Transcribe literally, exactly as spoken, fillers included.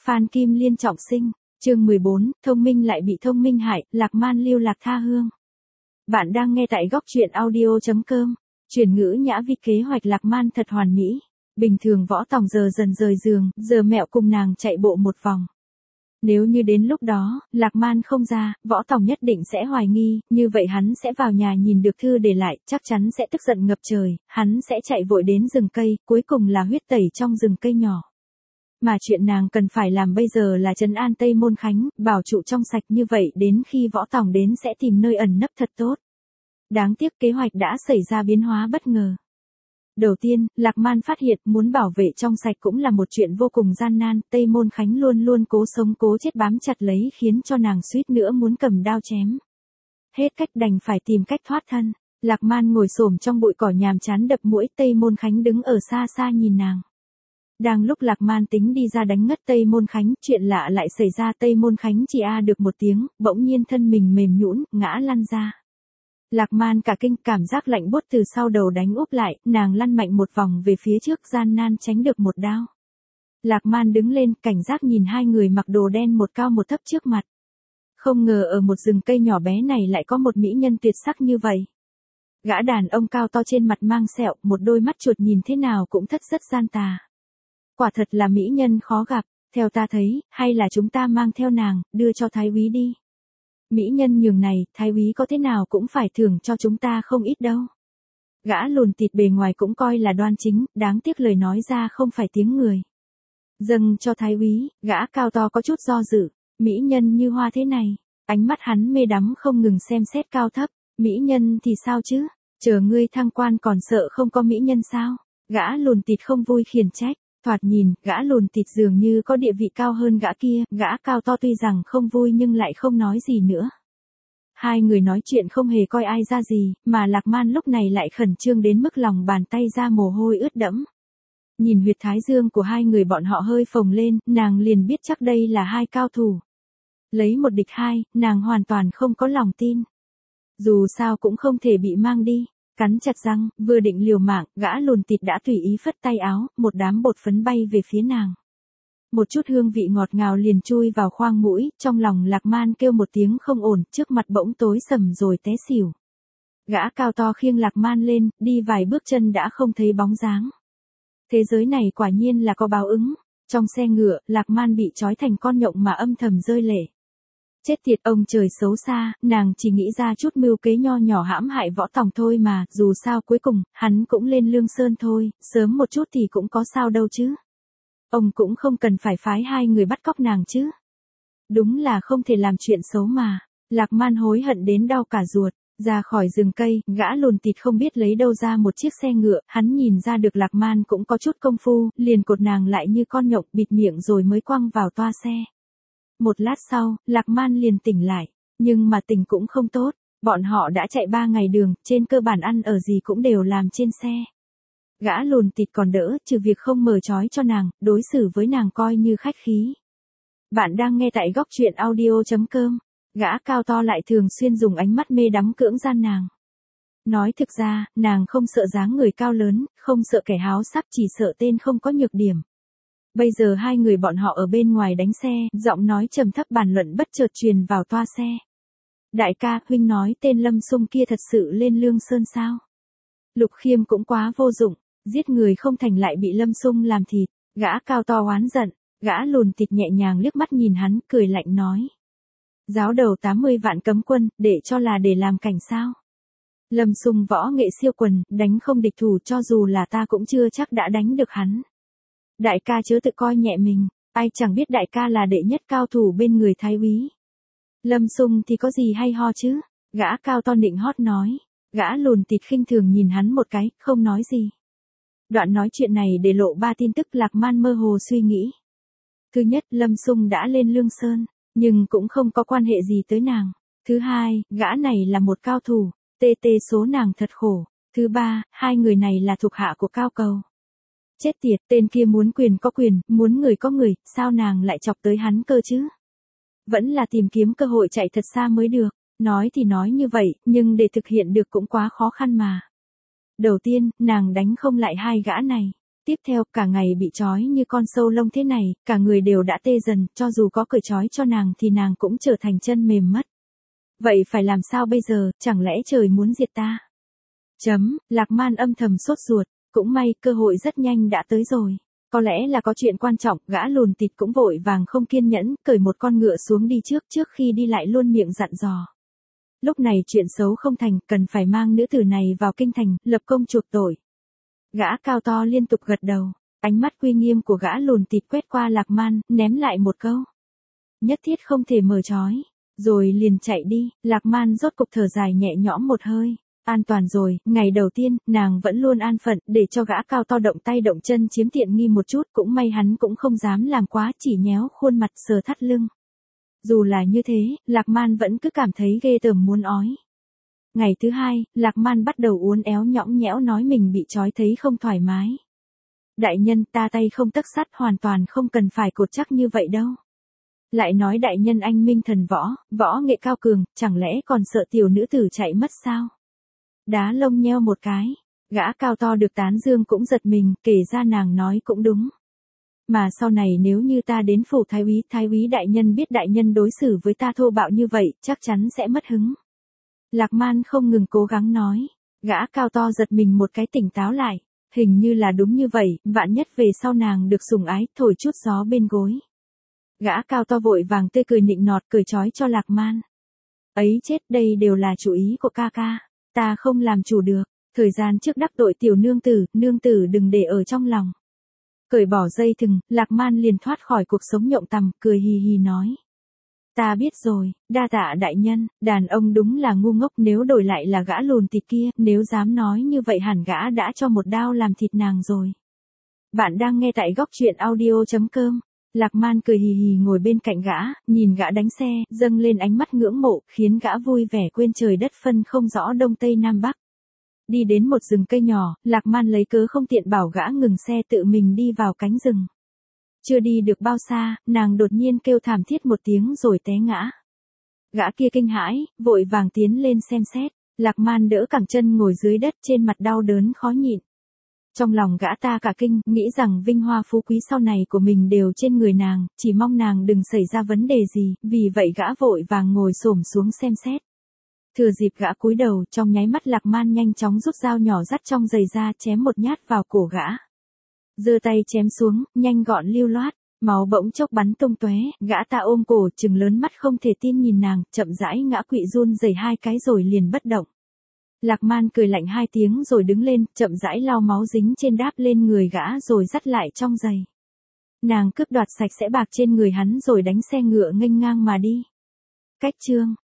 Phan Kim Liên trọng sinh, chương mười bốn, thông minh lại bị thông minh hại, lạc man lưu lạc tha hương. Bạn đang nghe tại góc truyện audio chấm com, chuyển ngữ nhã vi kế hoạch lạc man thật hoàn mỹ. Bình thường Võ Tòng giờ dần rời giường, giờ mẹo cùng nàng chạy bộ một vòng. Nếu như đến lúc đó, lạc man không ra, Võ Tòng nhất định sẽ hoài nghi, như vậy hắn sẽ vào nhà nhìn được thư để lại, chắc chắn sẽ tức giận ngập trời, hắn sẽ chạy vội đến rừng cây, cuối cùng là huyết tẩy trong rừng cây nhỏ. Mà chuyện nàng cần phải làm bây giờ là trấn an Tây Môn Khánh, bảo trụ trong sạch, như vậy đến khi Võ Tòng đến sẽ tìm nơi ẩn nấp thật tốt. Đáng tiếc kế hoạch đã xảy ra biến hóa bất ngờ. Đầu tiên, Lạc Man phát hiện muốn bảo vệ trong sạch cũng là một chuyện vô cùng gian nan, Tây Môn Khánh luôn luôn cố sống cố chết bám chặt lấy khiến cho nàng suýt nữa muốn cầm đao chém. Hết cách đành phải tìm cách thoát thân. Lạc Man ngồi xổm trong bụi cỏ nhàm chán đập mũi, Tây Môn Khánh đứng ở xa xa nhìn nàng. Đang lúc Lạc Man tính đi ra đánh ngất Tây Môn Khánh, chuyện lạ lại xảy ra, Tây Môn Khánh chỉ a được một tiếng, bỗng nhiên thân mình mềm nhũn, ngã lăn ra. Lạc Man cả kinh, cảm giác lạnh buốt từ sau đầu đánh úp lại, nàng lăn mạnh một vòng về phía trước, gian nan tránh được một đao. Lạc Man đứng lên, cảnh giác nhìn hai người mặc đồ đen một cao một thấp trước mặt. Không ngờ ở một rừng cây nhỏ bé này lại có một mỹ nhân tuyệt sắc như vậy. Gã đàn ông cao to trên mặt mang sẹo, một đôi mắt chuột nhìn thế nào cũng thất rất gian tà. Quả thật là mỹ nhân khó gặp, theo ta thấy, hay là chúng ta mang theo nàng, đưa cho Thái úy đi. Mỹ nhân nhường này, Thái úy có thế nào cũng phải thưởng cho chúng ta không ít đâu. Gã lùn tịt bề ngoài cũng coi là đoan chính, đáng tiếc lời nói ra không phải tiếng người. Dâng cho Thái úy, gã cao to có chút do dự, mỹ nhân như hoa thế này, ánh mắt hắn mê đắm không ngừng xem xét cao thấp, mỹ nhân thì sao chứ, chờ ngươi thăng quan còn sợ không có mỹ nhân sao, gã lùn tịt không vui khiển trách. Thoạt nhìn, gã lùn tịt dường như có địa vị cao hơn gã kia, gã cao to tuy rằng không vui nhưng lại không nói gì nữa. Hai người nói chuyện không hề coi ai ra gì, mà Lạc Man lúc này lại khẩn trương đến mức lòng bàn tay ra mồ hôi ướt đẫm. Nhìn huyệt thái dương của hai người bọn họ hơi phồng lên, nàng liền biết chắc đây là hai cao thủ. Lấy một địch hai, nàng hoàn toàn không có lòng tin. Dù sao cũng không thể bị mang đi. Cắn chặt răng, vừa định liều mạng, gã lùn tịt đã tùy ý phất tay áo, một đám bột phấn bay về phía nàng. Một chút hương vị ngọt ngào liền chui vào khoang mũi, trong lòng Lạc Man kêu một tiếng không ổn, trước mặt bỗng tối sầm rồi té xỉu. Gã cao to khiêng Lạc Man lên, đi vài bước chân đã không thấy bóng dáng. Thế giới này quả nhiên là có báo ứng. Trong xe ngựa, Lạc Man bị trói thành con nhộng mà âm thầm rơi lệ. Chết tiệt, ông trời xấu xa, nàng chỉ nghĩ ra chút mưu kế nho nhỏ hãm hại Võ Tòng thôi mà, dù sao cuối cùng, hắn cũng lên Lương Sơn thôi, sớm một chút thì cũng có sao đâu chứ. Ông cũng không cần phải phái hai người bắt cóc nàng chứ. Đúng là không thể làm chuyện xấu mà. Lạc Man hối hận đến đau cả ruột, ra khỏi rừng cây, gã lùn tịt không biết lấy đâu ra một chiếc xe ngựa, hắn nhìn ra được Lạc Man cũng có chút công phu, liền cột nàng lại như con nhộng, bịt miệng rồi mới quăng vào toa xe. Một lát sau, Lạc Man liền tỉnh lại, nhưng mà tỉnh cũng không tốt, bọn họ đã chạy ba ngày đường, trên cơ bản ăn ở gì cũng đều làm trên xe. Gã lùn tịt còn đỡ, trừ việc không mở trói cho nàng, đối xử với nàng coi như khách khí. Bạn đang nghe tại góc truyện audio chấm com, gã cao to lại thường xuyên dùng ánh mắt mê đắm cưỡng gian nàng. Nói thực ra, nàng không sợ dáng người cao lớn, không sợ kẻ háo sắc, chỉ sợ tên không có nhược điểm. Bây giờ hai người bọn họ ở bên ngoài đánh xe, giọng nói trầm thấp bàn luận bất chợt truyền vào toa xe. Đại ca, huynh nói tên Lâm Xung kia thật sự lên Lương Sơn sao? Lục Khiêm cũng quá vô dụng, giết người không thành lại bị Lâm Xung làm thịt, gã cao to oán giận, gã lùn tịt nhẹ nhàng liếc mắt nhìn hắn, cười lạnh nói. Giáo đầu tám mươi vạn cấm quân, để cho là để làm cảnh sao? Lâm Xung võ nghệ siêu quần, đánh không địch thủ, cho dù là ta cũng chưa chắc đã đánh được hắn. Đại ca chớ tự coi nhẹ mình, ai chẳng biết đại ca là đệ nhất cao thủ bên người Thái úy. Lâm Xung thì có gì hay ho chứ, gã cao to nịnh hót nói, gã lùn tịt khinh thường nhìn hắn một cái, không nói gì. Đoạn nói chuyện này để lộ ba tin tức. Lạc Man mơ hồ suy nghĩ. Thứ nhất, Lâm Xung đã lên Lương Sơn, nhưng cũng không có quan hệ gì tới nàng. Thứ hai, gã này là một cao thủ, tê tê số nàng thật khổ. Thứ ba, hai người này là thuộc hạ của Cao Cầu. Chết tiệt, tên kia muốn quyền có quyền, muốn người có người, sao nàng lại chọc tới hắn cơ chứ? Vẫn là tìm kiếm cơ hội chạy thật xa mới được, nói thì nói như vậy, nhưng để thực hiện được cũng quá khó khăn mà. Đầu tiên, nàng đánh không lại hai gã này. Tiếp theo, cả ngày bị trói như con sâu lông thế này, cả người đều đã tê dần, cho dù có cởi trói cho nàng thì nàng cũng trở thành chân mềm mất. Vậy phải làm sao bây giờ, chẳng lẽ trời muốn diệt ta? Chấm, Lạc Man âm thầm sốt ruột, cũng may, cơ hội rất nhanh đã tới rồi. Có lẽ là có chuyện quan trọng, gã lùn tịt cũng vội vàng không kiên nhẫn, cởi một con ngựa xuống đi trước, trước khi đi lại luôn miệng dặn dò. Lúc này chuyện xấu không thành, cần phải mang nữ tử này vào kinh thành, lập công chuộc tội. Gã cao to liên tục gật đầu, ánh mắt uy nghiêm của gã lùn tịt quét qua Lạc Man, ném lại một câu. Nhất thiết không thể mở trói, rồi liền chạy đi. Lạc Man rốt cục thở dài nhẹ nhõm một hơi. An toàn rồi, ngày đầu tiên, nàng vẫn luôn an phận, để cho gã cao to động tay động chân chiếm tiện nghi một chút, cũng may hắn cũng không dám làm quá, chỉ nhéo khuôn mặt sờ thắt lưng. Dù là như thế, Lạc Man vẫn cứ cảm thấy ghê tởm muốn ói. Ngày thứ hai, Lạc Man bắt đầu uốn éo nhõng nhẽo nói mình bị trói thấy không thoải mái. Đại nhân, ta tay không tấc sắt, hoàn toàn không cần phải cột chắc như vậy đâu. Lại nói đại nhân anh minh thần võ, võ nghệ cao cường, chẳng lẽ còn sợ tiểu nữ tử chạy mất sao? Đá lông nheo một cái, gã cao to được tán dương cũng giật mình, kể ra nàng nói cũng đúng. Mà sau này nếu như ta đến phủ thái úy, thái úy đại nhân biết đại nhân đối xử với ta thô bạo như vậy, chắc chắn sẽ mất hứng. Lạc Man không ngừng cố gắng nói, gã cao to giật mình một cái tỉnh táo lại, hình như là đúng như vậy, vạn nhất về sau nàng được sủng ái, thổi chút gió bên gối. Gã cao to vội vàng tươi cười nịnh nọt cởi trói cho Lạc Man. Ấy chết, đây đều là chủ ý của ca ca, ta không làm chủ được, thời gian trước đắc tội tiểu nương tử, nương tử đừng để ở trong lòng. Cởi bỏ dây thừng, Lạc Man liền thoát khỏi cuộc sống nhộng tằm, cười hì hì nói. Ta biết rồi, đa tạ đại nhân, đàn ông đúng là ngu ngốc, nếu đổi lại là gã lùn tịt kia, nếu dám nói như vậy hẳn gã đã cho một đao làm thịt nàng rồi. Bạn đang nghe tại góc truyện audio chấm com. Lạc Man cười hì hì ngồi bên cạnh gã, nhìn gã đánh xe, dâng lên ánh mắt ngưỡng mộ, khiến gã vui vẻ quên trời đất phân không rõ đông tây nam bắc. Đi đến một rừng cây nhỏ, Lạc Man lấy cớ không tiện bảo gã ngừng xe tự mình đi vào cánh rừng. Chưa đi được bao xa, nàng đột nhiên kêu thảm thiết một tiếng rồi té ngã. Gã kia kinh hãi, vội vàng tiến lên xem xét, Lạc Man đỡ cẳng chân ngồi dưới đất trên mặt đau đớn khó nhịn. Trong lòng gã ta cả kinh, nghĩ rằng vinh hoa phú quý sau này của mình đều trên người nàng, chỉ mong nàng đừng xảy ra vấn đề gì, vì vậy gã vội vàng ngồi xổm xuống xem xét. Thừa dịp gã cúi đầu, trong nháy mắt Lạc Man nhanh chóng rút dao nhỏ dắt trong giày ra chém một nhát vào cổ gã. Giơ tay chém xuống, nhanh gọn lưu loát, máu bỗng chốc bắn tung tóe, gã ta ôm cổ trừng lớn mắt không thể tin nhìn nàng, chậm rãi ngã quỵ run rẩy hai cái rồi liền bất động. Lạc Man cười lạnh hai tiếng rồi đứng lên, chậm rãi lau máu dính trên đáp lên người gã rồi dắt lại trong giày. Nàng cướp đoạt sạch sẽ bạc trên người hắn rồi đánh xe ngựa nghênh ngang mà đi. Cách chương